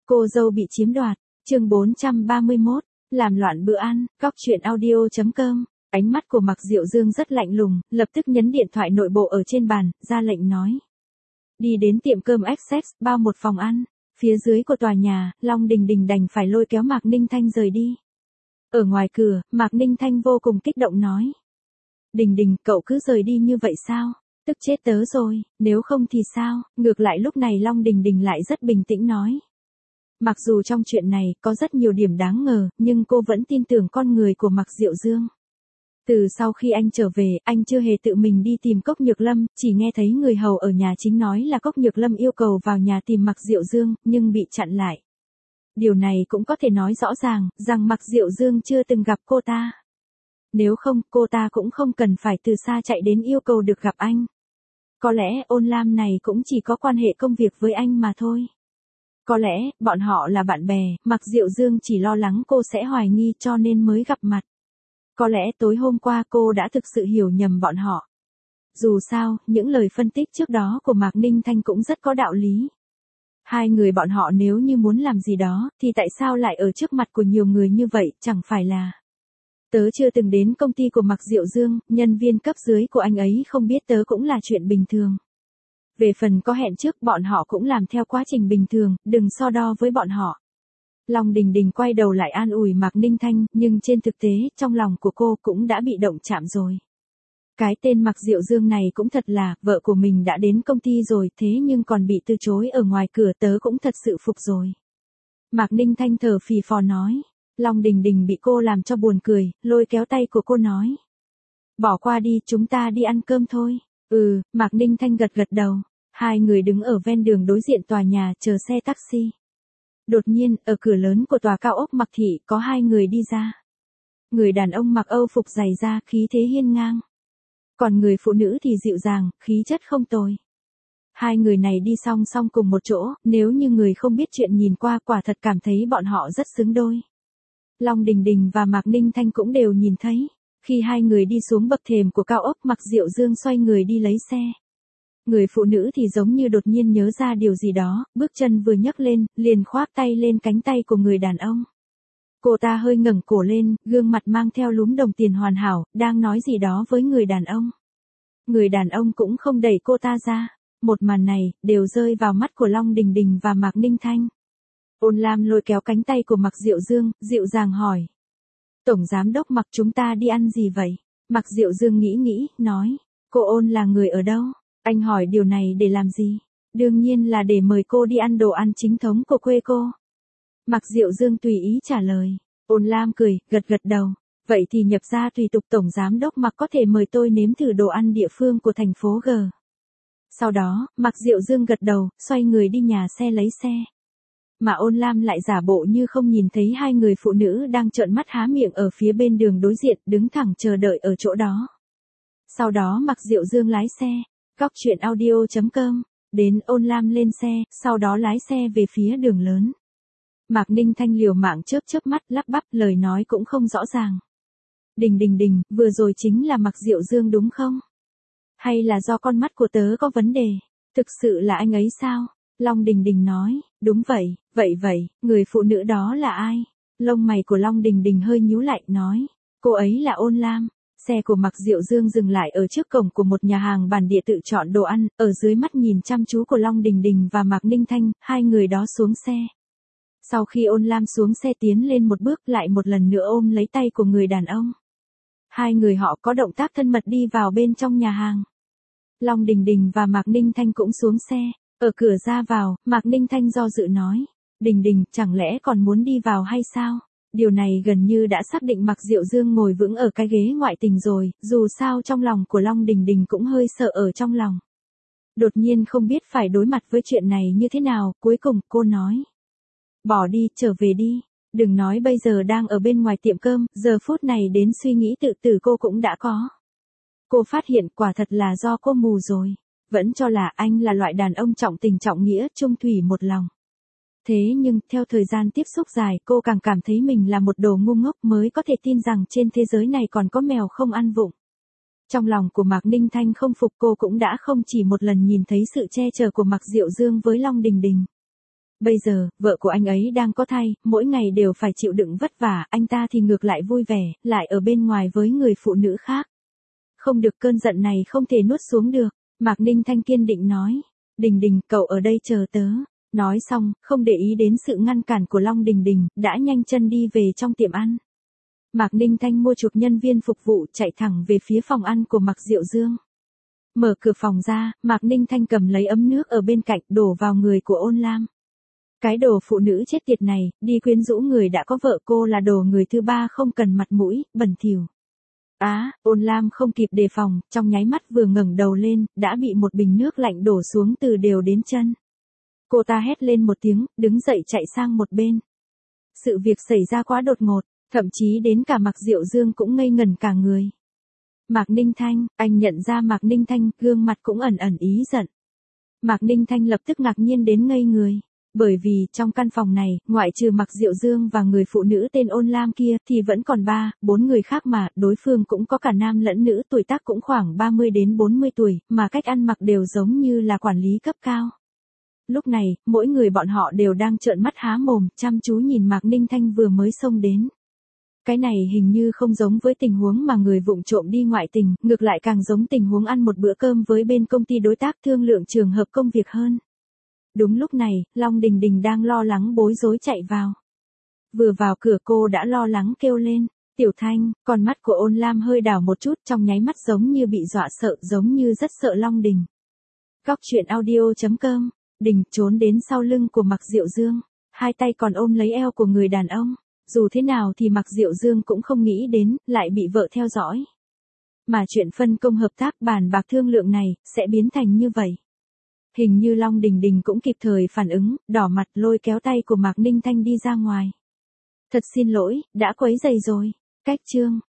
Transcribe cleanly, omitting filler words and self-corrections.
Cô dâu bị chiếm đoạt, chương 431, làm loạn bữa ăn, góc chuyện audio.com. Ánh mắt của Mạc Diệu Dương rất lạnh lùng, lập tức nhấn điện thoại nội bộ ở trên bàn, ra lệnh nói. Đi đến tiệm cơm Access, bao một phòng ăn. Phía dưới của tòa nhà, Long Đình Đình đành phải lôi kéo Mạc Ninh Thanh rời đi. Ở ngoài cửa, Mạc Ninh Thanh vô cùng kích động nói. Đình Đình, cậu cứ rời đi như vậy sao? Tức chết tớ rồi, nếu không thì sao? Ngược lại lúc này Long Đình Đình lại rất bình tĩnh nói. Mặc dù trong chuyện này có rất nhiều điểm đáng ngờ, nhưng cô vẫn tin tưởng con người của Mạc Diệu Dương. Từ sau khi anh trở về, anh chưa hề tự mình đi tìm Cốc Nhược Lâm, chỉ nghe thấy người hầu ở nhà chính nói là Cốc Nhược Lâm yêu cầu vào nhà tìm Mạc Diệu Dương, nhưng bị chặn lại. Điều này cũng có thể nói rõ ràng, rằng Mạc Diệu Dương chưa từng gặp cô ta. Nếu không, cô ta cũng không cần phải từ xa chạy đến yêu cầu được gặp anh. Có lẽ Ôn Lam này cũng chỉ có quan hệ công việc với anh mà thôi. Có lẽ, bọn họ là bạn bè, Mạc Diệu Dương chỉ lo lắng cô sẽ hoài nghi cho nên mới gặp mặt. Có lẽ tối hôm qua cô đã thực sự hiểu nhầm bọn họ. Dù sao, những lời phân tích trước đó của Mạc Ninh Thanh cũng rất có đạo lý. Hai người bọn họ nếu như muốn làm gì đó, thì tại sao lại ở trước mặt của nhiều người như vậy, chẳng phải là... Tớ chưa từng đến công ty của Mạc Diệu Dương, nhân viên cấp dưới của anh ấy không biết tớ cũng là chuyện bình thường. Về phần có hẹn trước bọn họ cũng làm theo quá trình bình thường, đừng so đo với bọn họ. Long Đình Đình quay đầu lại an ủi Mạc Ninh Thanh, nhưng trên thực tế, trong lòng của cô cũng đã bị động chạm rồi. Cái tên Mạc Diệu Dương này cũng thật là, vợ của mình đã đến công ty rồi, thế nhưng còn bị từ chối ở ngoài cửa, tớ cũng thật sự phục rồi. Mạc Ninh Thanh thở phì phò nói. Long Đình Đình bị cô làm cho buồn cười, lôi kéo tay của cô nói. Bỏ qua đi, chúng ta đi ăn cơm thôi. Mạc Ninh Thanh gật gật đầu. Hai người đứng ở ven đường đối diện tòa nhà chờ xe taxi. Đột nhiên, ở cửa lớn của tòa cao ốc Mạc Thị có hai người đi ra. Người đàn ông mặc Âu phục dày da, khí thế hiên ngang. Còn người phụ nữ thì dịu dàng, khí chất không tồi. Hai người này đi song song cùng một chỗ, nếu như người không biết chuyện nhìn qua quả thật cảm thấy bọn họ rất xứng đôi. Long Đình Đình và Mạc Ninh Thanh cũng đều nhìn thấy. Khi hai người đi xuống bậc thềm của cao ốc, Mạc Diệu Dương xoay người đi lấy xe. Người phụ nữ thì giống như đột nhiên nhớ ra điều gì đó, bước chân vừa nhấc lên, liền khoác tay lên cánh tay của người đàn ông. Cô ta hơi ngẩng cổ lên, gương mặt mang theo lúm đồng tiền hoàn hảo, đang nói gì đó với người đàn ông. Người đàn ông cũng không đẩy cô ta ra. Một màn này, đều rơi vào mắt của Long Đình Đình và Mạc Ninh Thanh. Ôn Lam lôi kéo cánh tay của Mạc Diệu Dương, dịu dàng hỏi. Tổng giám đốc Mạc, chúng ta đi ăn gì vậy? Mạc Diệu Dương nghĩ, nói. Cô Ôn là người ở đâu? Anh hỏi điều này để làm gì? Đương nhiên là để mời cô đi ăn đồ ăn chính thống của quê cô. Mạc Diệu Dương tùy ý trả lời. Ôn Lam cười, gật đầu. Vậy thì nhập ra tùy tục Tổng giám đốc Mạc có thể mời tôi nếm thử đồ ăn địa phương của thành phố G. Sau đó, Mạc Diệu Dương gật đầu, xoay người đi nhà xe lấy xe. Mà Ôn Lam lại giả bộ như không nhìn thấy hai người phụ nữ đang trợn mắt há miệng ở phía bên đường đối diện, đứng thẳng chờ đợi ở chỗ đó. Sau đó Mạc Diệu Dương lái xe, góc chuyện audio.com, đến Ôn Lam lên xe, sau đó lái xe về phía đường lớn. Mạc Ninh Thanh liều mạng chớp mắt lắp bắp, lời nói cũng không rõ ràng. Đình, vừa rồi chính là Mạc Diệu Dương đúng không? Hay là do con mắt của tớ có vấn đề? Thực sự là anh ấy sao? Long Đình Đình nói, đúng vậy, vậy, người phụ nữ đó là ai? Lông mày của Long Đình Đình hơi nhíu lại, nói, cô ấy là Ôn Lam. Xe của Mạc Diệu Dương dừng lại ở trước cổng của một nhà hàng bản địa tự chọn đồ ăn, ở dưới mắt nhìn chăm chú của Long Đình Đình và Mạc Ninh Thanh, hai người đó xuống xe. Sau khi Ôn Lam xuống xe tiến lên một bước lại một lần nữa ôm lấy tay của người đàn ông. Hai người họ có động tác thân mật đi vào bên trong nhà hàng. Long Đình Đình và Mạc Ninh Thanh cũng xuống xe. Ở cửa ra vào, Mạc Ninh Thanh do dự nói. Đình, chẳng lẽ còn muốn đi vào hay sao? Điều này gần như đã xác định Mạc Diệu Dương ngồi vững ở cái ghế ngoại tình rồi, dù sao trong lòng của Long Đình Đình cũng hơi sợ ở trong lòng. Đột nhiên không biết phải đối mặt với chuyện này như thế nào, cuối cùng cô nói. Bỏ đi, trở về đi. Đừng nói bây giờ đang ở bên ngoài tiệm cơm, giờ phút này đến suy nghĩ tự tử cô cũng đã có. Cô phát hiện quả thật là do cô mù rồi. Vẫn cho là anh là loại đàn ông trọng tình trọng nghĩa, chung thủy một lòng. Thế nhưng, theo thời gian tiếp xúc dài, cô càng cảm thấy mình là một đồ ngu ngốc mới có thể tin rằng trên thế giới này còn có mèo không ăn vụng. Trong lòng của Mạc Ninh Thanh không phục, cô cũng đã không chỉ một lần nhìn thấy sự che chở của Mạc Diệu Dương với Long Đình Đình. Bây giờ, vợ của anh ấy đang có thai, mỗi ngày đều phải chịu đựng vất vả, anh ta thì ngược lại vui vẻ, lại ở bên ngoài với người phụ nữ khác. Không được, cơn giận này không thể nuốt xuống được. Mạc Ninh Thanh kiên định nói. Đình Đình, cậu ở đây chờ tớ. Nói xong, không để ý đến sự ngăn cản của Long Đình Đình, đã nhanh chân đi về trong tiệm ăn. Mạc Ninh Thanh mua chuộc nhân viên phục vụ chạy thẳng về phía phòng ăn của Mạc Diệu Dương. Mở cửa phòng ra, Mạc Ninh Thanh cầm lấy ấm nước ở bên cạnh đổ vào người của Ôn Lam. Cái đồ phụ nữ chết tiệt này, đi quyến rũ người đã có vợ, cô là đồ người thứ ba không cần mặt mũi, bẩn thỉu. Ôn Lam không kịp đề phòng, trong nháy mắt vừa ngẩng đầu lên, đã bị một bình nước lạnh đổ xuống từ đều đến chân. Cô ta hét lên một tiếng, đứng dậy chạy sang một bên. Sự việc xảy ra quá đột ngột, thậm chí đến cả Mạc Diệu Dương cũng ngây ngẩn cả người. Mạc Ninh Thanh, anh nhận ra Mạc Ninh Thanh, gương mặt cũng ẩn ẩn ý giận. Mạc Ninh Thanh lập tức ngạc nhiên đến ngây người. Bởi vì, trong căn phòng này, ngoại trừ Mạc Diệu Dương và người phụ nữ tên Ôn Lam kia, thì vẫn còn 4 người khác mà, đối phương cũng có cả nam lẫn nữ, tuổi tác cũng khoảng 30 đến 40 tuổi, mà cách ăn mặc đều giống như là quản lý cấp cao. Lúc này, mỗi người bọn họ đều đang trợn mắt há mồm, chăm chú nhìn Mạc Ninh Thanh vừa mới xông đến. Cái này hình như không giống với tình huống mà người vụng trộm đi ngoại tình, ngược lại càng giống tình huống ăn một bữa cơm với bên công ty đối tác thương lượng trường hợp công việc hơn. Đúng lúc này, Long Đình Đình đang lo lắng bối rối chạy vào. Vừa vào cửa cô đã lo lắng kêu lên. Tiểu Thanh, con mắt của Ôn Lam hơi đảo một chút, trong nháy mắt giống như bị dọa sợ, giống như rất sợ Long Đình. Góc truyện audio.com. Đình trốn đến sau lưng của Mạc Diệu Dương, hai tay còn ôm lấy eo của người đàn ông. Dù thế nào thì Mạc Diệu Dương cũng không nghĩ đến, lại bị vợ theo dõi. Mà chuyện phân công hợp tác bàn bạc thương lượng này, sẽ biến thành như vậy. Hình như Long Đình Đình cũng kịp thời phản ứng, đỏ mặt lôi kéo tay của Mạc Ninh Thanh đi ra ngoài. Thật xin lỗi, đã quấy rầy rồi. Cách chương.